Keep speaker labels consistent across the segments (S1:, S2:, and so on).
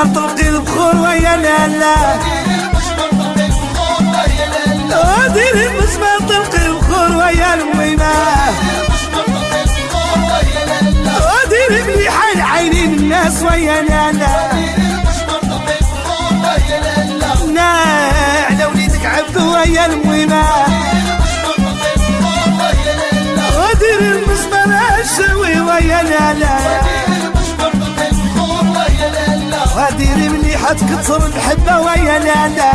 S1: المسمار طلقي البخور ويا لالا وديري المسمار طلقي البخور ويا الميمة وديري مليحة لعينين الناس ويا لالا على وليدك عبد ويا الميمة وديري المسمار الشوي ويا لالا وديري مليحة تكسر المحبة ويا لالا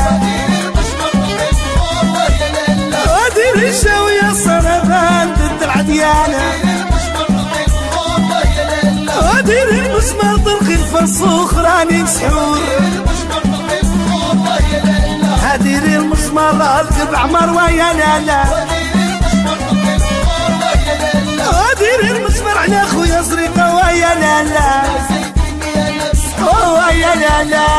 S1: وديري الشاوية الصرفان ضد العديانة وديري المسمار طلقي الفرصوخ راني مسحور وديري المسمار الكب عمر ويا لالا وديري المسمار على خويا زريقة ويا لالا ويا لالا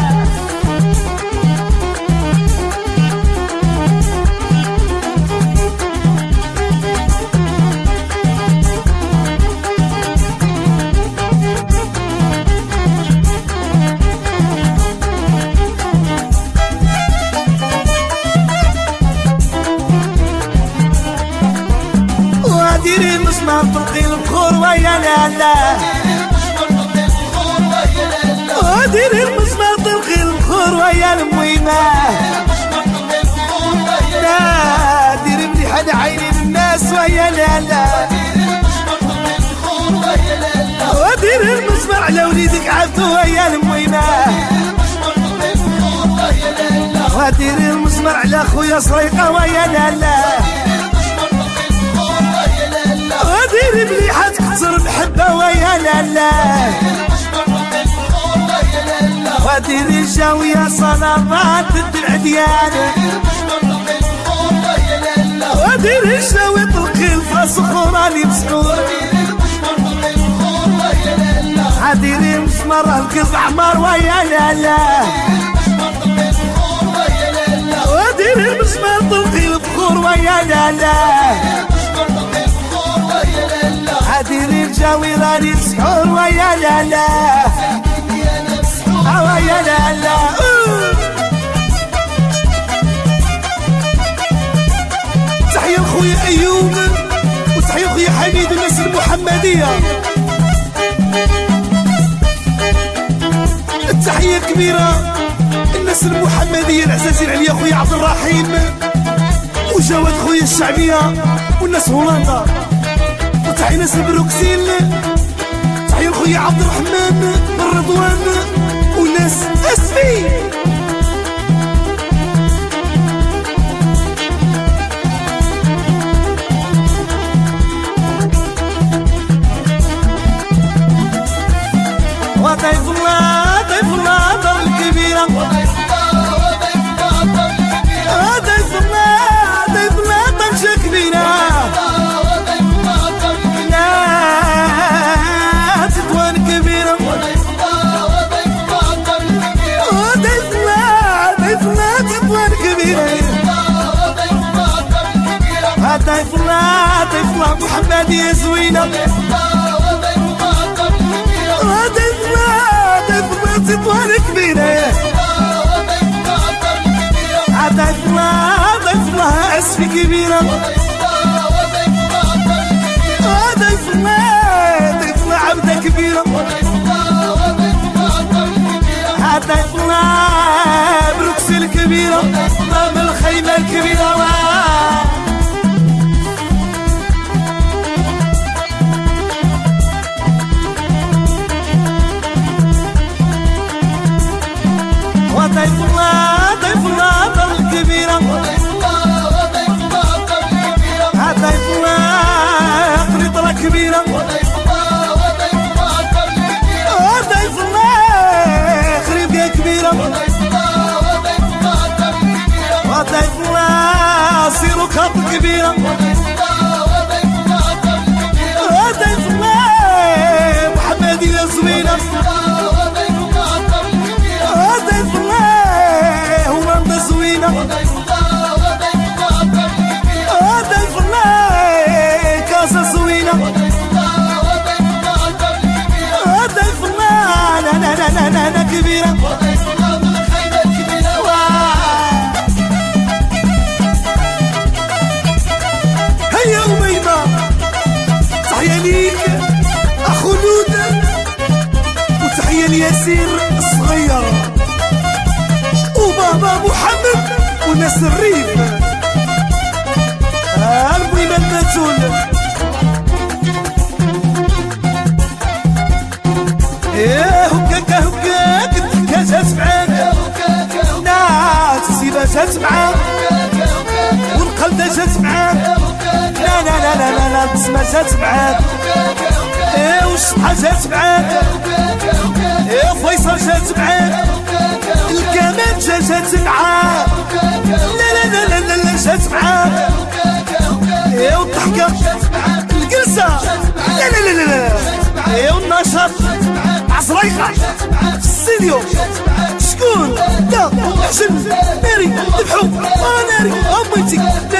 S1: وديري المسمار طلقي البخور ويا لالا وديري المسمار طلقي البخور ويا الميمة ديري مليحة لعينين الناس ويا لالا وديري المسمار على وليدك عبد ويا الميمة وديري المسمار على خويا صريقة ويا لالا وديري مليحة تكسر المحبة ويا لالا وديري الجاوية صلابات ضد العديان وديري الجاوي طلقي الفاسخ وراني مسحور وديري المسمار الكب عمار ويا لالا وديري المسمار طلقي البخور ويا لالا وديري الجاوي راني مسحور ويا لالا ويا لالا تحية لخويا أيوب وتحية لخويا حميد الناس المحمدية التحية كبيرة الناس المحمدية العزازين عليا خويا عبد الرحيم وجواد خويا الشعبية والناس هولندا وتحية ناس البروكسيل تحية لخويا عبد الرحمن من رضوان وناس اسفي وضيف الله ضيف الله ضل الكبيرة وضيف الله ضيف الله طنجة كبيرة تطوان كبيرة وضيف الله تطوان كبيرة ضيف الله محمدية زوينة ضيف الله تطوان كبيرة ضيف الله أسفي كبيرة ضيف الله عبدة كبيرة ضيف الله بروكسل كبيرة من الخيمة الكبيرة ضيف الله ضل الكبيرة ضيف الله قنيطرة كبيرة ضيف الله خريبية كبيرة وضيف الله سيروكا بابا محمد وناس الريف المهم البتول هكاك هكاك الضحكة جات معاك ناس السيبة جات معاك والقلدة جات معاك لا لا لا لا لا لا البسمة جات معاك والشطحة جات معاك فيصل جات معاك الكمان جات معاك لا لا لا لا لا جات معاك والضحكة الجلسة لا لا لا لا والنشاط عصريقة في الاستديو شكون؟ لا حسن ناري الحب ناري أميتك